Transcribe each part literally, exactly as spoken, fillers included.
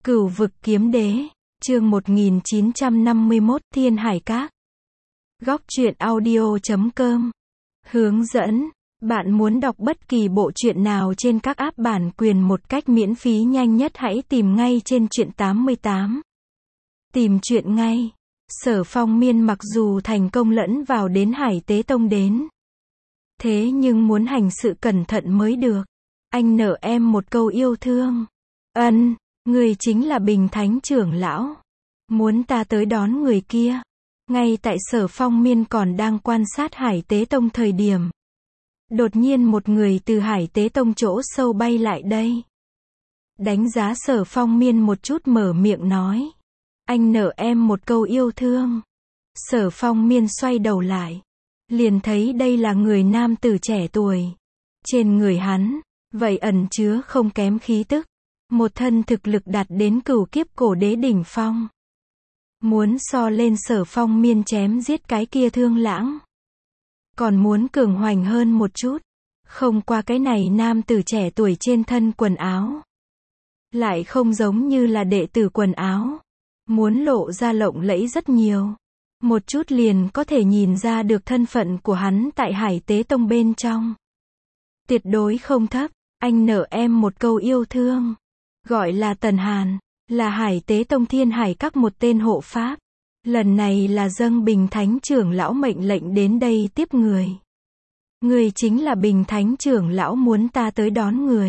Cửu vực kiếm đế, chương một nghìn chín trăm năm mươi mốt, Thiên Hải Các. Góc truyện audio chấm com. Hướng dẫn, bạn muốn đọc bất kỳ bộ truyện nào trên các app bản quyền một cách miễn phí nhanh nhất hãy tìm ngay trên truyện tám mươi tám. Tìm truyện ngay. Sở Phong Miên mặc dù thành công lẫn vào đến Hải Tế Tông đến. Thế nhưng muốn hành sự cẩn thận mới được. Anh nợ em một câu yêu thương. Ân, người chính là Bình Thánh trưởng lão. Muốn ta tới đón người kia. Ngay tại Sở Phong Miên còn đang quan sát Hải Tế Tông thời điểm. Đột nhiên một người từ Hải Tế Tông chỗ sâu bay lại đây. Đánh giá Sở Phong Miên một chút mở miệng nói. Anh nợ em một câu yêu thương. Sở Phong Miên xoay đầu lại. Liền thấy đây là người nam tử trẻ tuổi. Trên người hắn, vậy ẩn chứa không kém khí tức. Một thân thực lực đạt đến cửu kiếp cổ đế đỉnh phong. Muốn so lên Sở Phong Miên chém giết cái kia Thương Lãng. Còn muốn cường hoành hơn một chút. Không qua cái này nam tử trẻ tuổi trên thân quần áo. Lại không giống như là đệ tử quần áo. Muốn lộ ra lộng lẫy rất nhiều. Một chút liền có thể nhìn ra được thân phận của hắn tại Hải Tế Tông bên trong. Tuyệt đối không thấp, anh nợ em một câu yêu thương. Gọi là Tần Hàn, là Hải Tế Tông Thiên Hải Các một tên hộ pháp. Lần này là dâng Bình Thánh trưởng lão mệnh lệnh đến đây tiếp người. Người chính là Bình Thánh trưởng lão muốn ta tới đón người.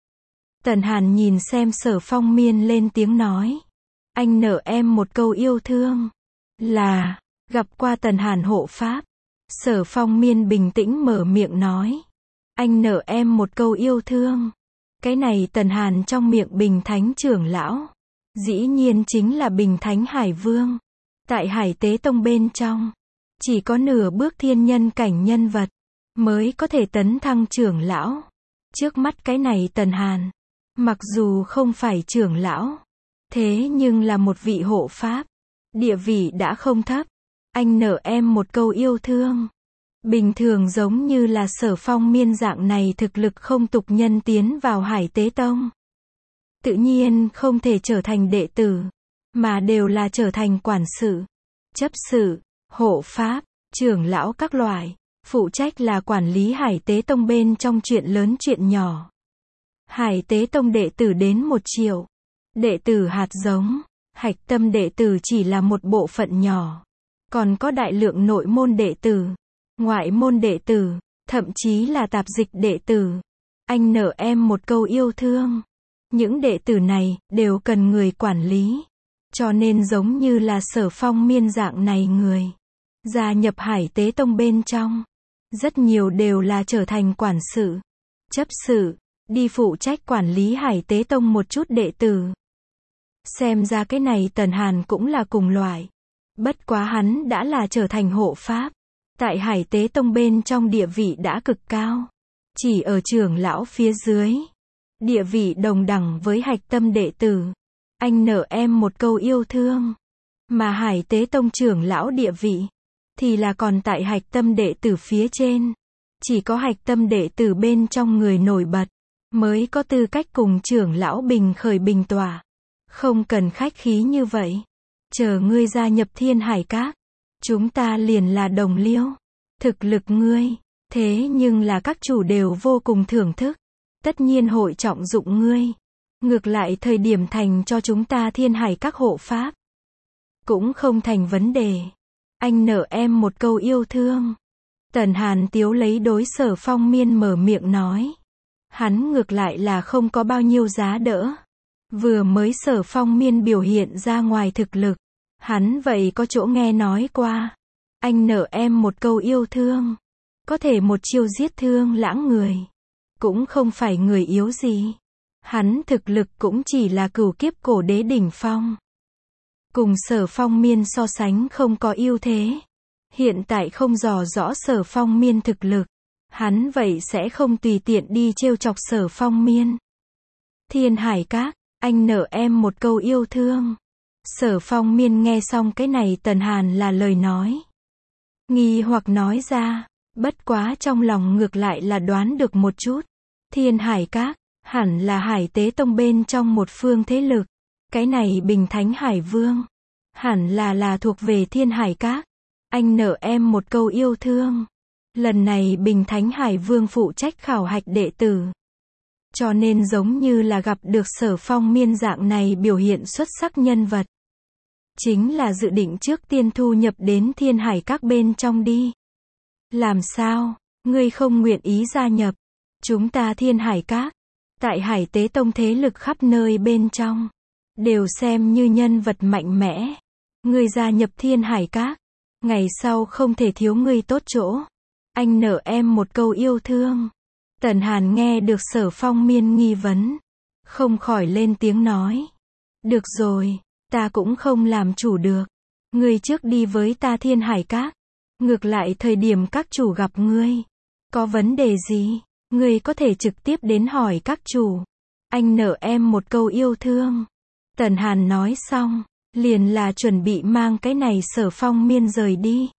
Tần Hàn nhìn xem Sở Phong Miên lên tiếng nói. Anh nợ em một câu yêu thương. Là, gặp qua Tần Hàn hộ pháp. Sở Phong Miên bình tĩnh mở miệng nói. Anh nợ em một câu yêu thương. Cái này Tần Hàn trong miệng Bình Thánh trưởng lão. Dĩ nhiên chính là Bình Thánh Hải Vương. Tại Hải Tế Tông bên trong. Chỉ có nửa bước thiên nhân cảnh nhân vật. Mới có thể tấn thăng trưởng lão. Trước mắt cái này Tần Hàn. Mặc dù không phải trưởng lão. Thế nhưng là một vị hộ pháp. Địa vị đã không thấp. Anh nợ em một câu yêu thương. Bình thường giống như là Sở Phong Miên dạng này thực lực không tục nhân tiến vào Hải Tế Tông. Tự nhiên không thể trở thành đệ tử. Mà đều là trở thành quản sự, chấp sự, hộ pháp, trưởng lão các loại. Phụ trách là quản lý Hải Tế Tông bên trong chuyện lớn chuyện nhỏ. Hải Tế Tông đệ tử đến một triệu. Đệ tử hạt giống, hạch tâm đệ tử chỉ là một bộ phận nhỏ. Còn có đại lượng nội môn đệ tử, ngoại môn đệ tử, thậm chí là tạp dịch đệ tử. Anh nợ em một câu yêu thương. Những đệ tử này, đều cần người quản lý. Cho nên giống như là Sở Phong Miên dạng này người. Gia nhập Hải Tế Tông bên trong. Rất nhiều đều là trở thành quản sự, chấp sự, đi phụ trách quản lý Hải Tế Tông một chút đệ tử. Xem ra cái này Tần Hàn cũng là cùng loại. Bất quá hắn đã là trở thành hộ pháp. Tại Hải Tế Tông bên trong địa vị đã cực cao. Chỉ ở trưởng lão phía dưới. Địa vị đồng đẳng với hạch tâm đệ tử. Anh nợ em một câu yêu thương. Mà Hải Tế Tông trưởng lão địa vị. Thì là còn tại hạch tâm đệ tử phía trên. Chỉ có hạch tâm đệ tử bên trong người nổi bật. Mới có tư cách cùng trưởng lão bình khởi bình tỏa. Không cần khách khí như vậy. Chờ ngươi gia nhập Thiên Hải Các. Chúng ta liền là đồng liêu. Thực lực ngươi. Thế nhưng là các chủ đều vô cùng thưởng thức. Tất nhiên hội trọng dụng ngươi. Ngược lại thời điểm thành cho chúng ta Thiên Hải Các hộ pháp. Cũng không thành vấn đề. Anh nợ em một câu yêu thương. Tần Hàn tiếu lấy đối Sở Phong Miên mở miệng nói. Hắn ngược lại là không có bao nhiêu giá đỡ. Vừa mới Sở Phong Miên biểu hiện ra ngoài thực lực. Hắn vậy có chỗ nghe nói qua. Anh nợ em một câu yêu thương. Có thể một chiêu giết Thương Lãng người. Cũng không phải người yếu gì. Hắn thực lực cũng chỉ là cửu kiếp cổ đế đỉnh phong. Cùng Sở Phong Miên so sánh không có ưu thế. Hiện tại không dò rõ Sở Phong Miên thực lực. Hắn vậy sẽ không tùy tiện đi trêu chọc Sở Phong Miên. Thiên Hải Các, anh nợ em một câu yêu thương. Sở Phong Miên nghe xong cái này Tần Hàn là lời nói. Nghi hoặc nói ra, bất quá trong lòng ngược lại là đoán được một chút. Thiên Hải Các, hẳn là Hải Tế Tông bên trong một phương thế lực. Cái này Bình Thánh Hải Vương. Hẳn là là thuộc về Thiên Hải Các. Anh nợ em một câu yêu thương. Lần này Bình Thánh Hải Vương phụ trách khảo hạch đệ tử. Cho nên giống như là gặp được Sở Phong Miên dạng này biểu hiện xuất sắc nhân vật. Chính là dự định trước tiên thu nhập đến Thiên Hải Các bên trong đi. Làm sao, ngươi không nguyện ý gia nhập? Chúng ta Thiên Hải Các, tại Hải Tế Tông thế lực khắp nơi bên trong, đều xem như nhân vật mạnh mẽ. Ngươi gia nhập Thiên Hải Các, ngày sau không thể thiếu ngươi tốt chỗ. Anh nợ em một câu yêu thương. Tần Hàn nghe được Sở Phong Miên nghi vấn, không khỏi lên tiếng nói. Được rồi, ta cũng không làm chủ được. Ngươi trước đi với ta Thiên Hải Các. Ngược lại thời điểm các chủ gặp ngươi, có vấn đề gì, ngươi có thể trực tiếp đến hỏi các chủ. Anh nợ em một câu yêu thương. Tần Hàn nói xong, liền là chuẩn bị mang cái này Sở Phong Miên rời đi.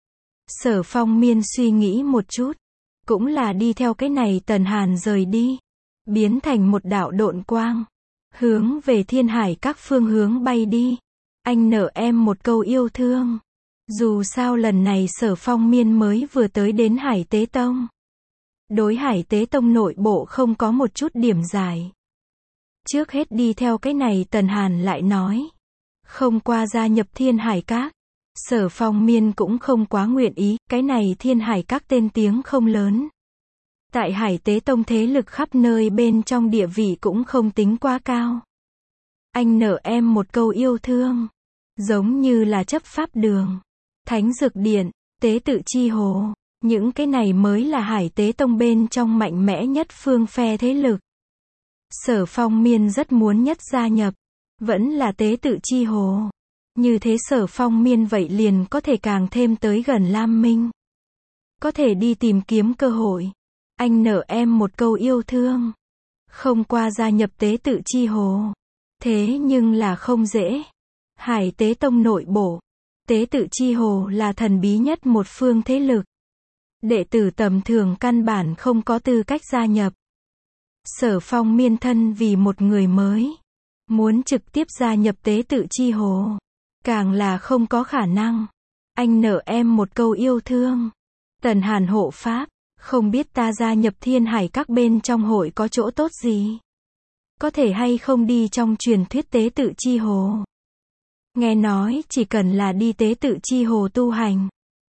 Sở Phong Miên suy nghĩ một chút, cũng là đi theo cái này Tần Hàn rời đi, biến thành một đạo độn quang, hướng về Thiên Hải Các phương hướng bay đi. Anh nợ em một câu yêu thương. Dù sao lần này Sở Phong Miên mới vừa tới đến Hải Tế Tông. Đối Hải Tế Tông nội bộ không có một chút điểm giải. Trước hết đi theo cái này Tần Hàn lại nói. Không qua gia nhập Thiên Hải Các. Sở Phong Miên cũng không quá nguyện ý, cái này Thiên Hải Các tên tiếng không lớn. Tại Hải Tế Tông thế lực khắp nơi bên trong địa vị cũng không tính quá cao. Anh nợ em một câu yêu thương. Giống như là chấp pháp đường, Thánh Dược Điện, Tế Tự Chi Hồ, những cái này mới là Hải Tế Tông bên trong mạnh mẽ nhất phương phe thế lực. Sở Phong Miên rất muốn nhất gia nhập, vẫn là Tế Tự Chi Hồ. Như thế Sở Phong Miên vậy liền có thể càng thêm tới gần Lam Minh. Có thể đi tìm kiếm cơ hội. Anh nợ em một câu yêu thương. Không qua gia nhập Tế Tự Chi Hồ. Thế nhưng là không dễ. Hải Tế Tông nội bộ, Tế Tự Chi Hồ là thần bí nhất một phương thế lực. Đệ tử tầm thường căn bản không có tư cách gia nhập. Sở Phong Miên thân vì một người mới, muốn trực tiếp gia nhập Tế Tự Chi Hồ, càng là không có khả năng. Anh nợ em một câu yêu thương. Tần Hàn hộ pháp, không biết ta gia nhập Thiên Hải Các bên trong hội có chỗ tốt gì? Có thể hay không đi trong truyền thuyết Tế Tự Chi Hồ? Nghe nói chỉ cần là đi Tế Tự Chi Hồ tu hành,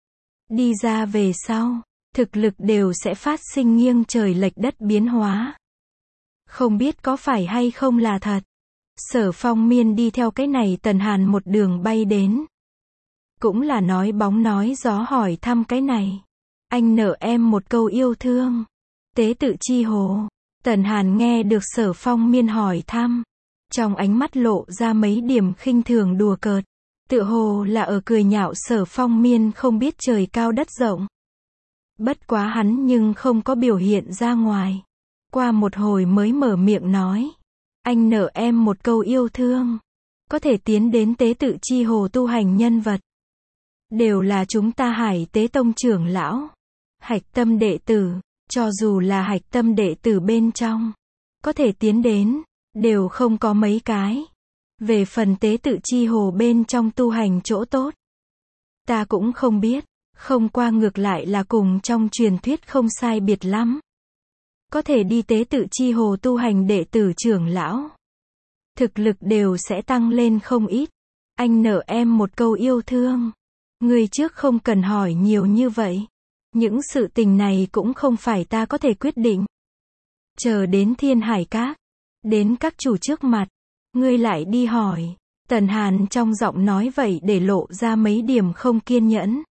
đi ra về sau, thực lực đều sẽ phát sinh nghiêng trời lệch đất biến hóa. Không biết có phải hay không là thật. Sở Phong Miên đi theo cái này Tần Hàn một đường bay đến. Cũng là nói bóng nói gió hỏi thăm cái này. Anh nợ em một câu yêu thương. Tế Tự Chi Hồ. Tần Hàn nghe được Sở Phong Miên hỏi thăm, trong ánh mắt lộ ra mấy điểm khinh thường đùa cợt. Tựa hồ là ở cười nhạo Sở Phong Miên không biết trời cao đất rộng. Bất quá hắn nhưng không có biểu hiện ra ngoài. Qua một hồi mới mở miệng nói. Anh nợ em một câu yêu thương. Có thể tiến đến Tế Tự Chi Hồ tu hành nhân vật. Đều là chúng ta Hải Tế Tông trưởng lão. Hạch tâm đệ tử. Cho dù là hạch tâm đệ tử bên trong. Có thể tiến đến. Đều không có mấy cái. Về phần Tế Tự Chi Hồ bên trong tu hành chỗ tốt, ta cũng không biết. Không qua ngược lại là cùng trong truyền thuyết không sai biệt lắm. Có thể đi Tế Tự Chi Hồ tu hành đệ tử trưởng lão, thực lực đều sẽ tăng lên không ít. Anh nợ em một câu yêu thương. Người trước không cần hỏi nhiều như vậy. Những sự tình này cũng không phải ta có thể quyết định. Chờ đến Thiên Hải Các, đến các chủ trước mặt, ngươi lại đi hỏi. Tần Hàn trong giọng nói vậy để lộ ra mấy điểm không kiên nhẫn.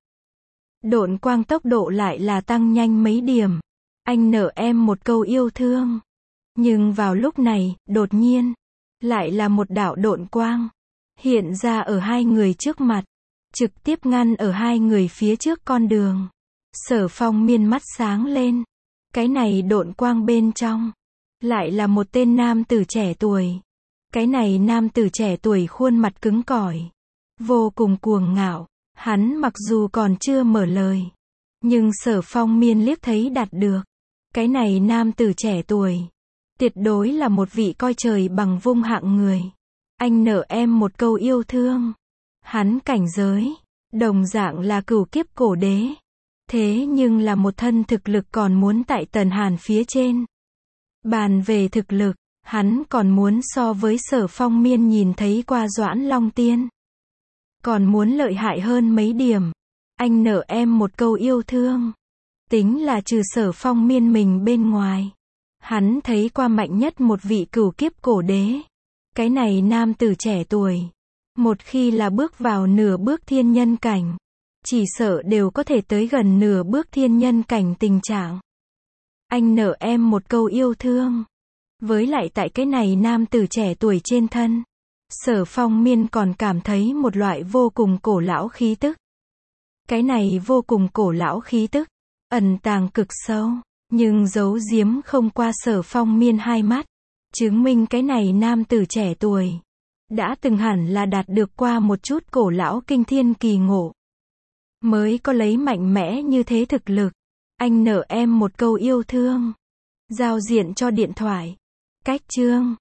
Độn quang tốc độ lại là tăng nhanh mấy điểm. Anh nợ em một câu yêu thương. Nhưng vào lúc này, đột nhiên, lại là một đạo độn quang hiện ra ở hai người trước mặt, trực tiếp ngăn ở hai người phía trước con đường. Sở Phong Miên mắt sáng lên. Cái này độn quang bên trong, lại là một tên nam tử trẻ tuổi. Cái này nam tử trẻ tuổi khuôn mặt cứng cỏi, vô cùng cuồng ngạo. Hắn mặc dù còn chưa mở lời, nhưng Sở Phong Miên liếc thấy đạt được. Cái này nam tử trẻ tuổi, tuyệt đối là một vị coi trời bằng vung hạng người. Anh nợ em một câu yêu thương. Hắn cảnh giới, đồng dạng là cửu kiếp cổ đế. Thế nhưng là một thân thực lực còn muốn tại Tần Hàn phía trên. Bàn về thực lực, hắn còn muốn so với Sở Phong Miên nhìn thấy qua Doãn Long Tiên. Còn muốn lợi hại hơn mấy điểm. Anh nợ em một câu yêu thương. Tính là trừ Sở Phong Miên mình bên ngoài. Hắn thấy qua mạnh nhất một vị cửu kiếp cổ đế. Cái này nam tử trẻ tuổi. Một khi là bước vào nửa bước thiên nhân cảnh. Chỉ sợ đều có thể tới gần nửa bước thiên nhân cảnh tình trạng. Anh nợ em một câu yêu thương. Với lại tại cái này nam tử trẻ tuổi trên thân. Sở Phong Miên còn cảm thấy một loại vô cùng cổ lão khí tức. Cái này vô cùng cổ lão khí tức. Ẩn tàng cực sâu. Nhưng giấu giếm không qua Sở Phong Miên hai mắt. Chứng minh cái này nam tử trẻ tuổi. Đã từng hẳn là đạt được qua một chút cổ lão kinh thiên kỳ ngộ. Mới có lấy mạnh mẽ như thế thực lực. Anh nợ em một câu yêu thương. Giao diện cho điện thoại. Cách chương.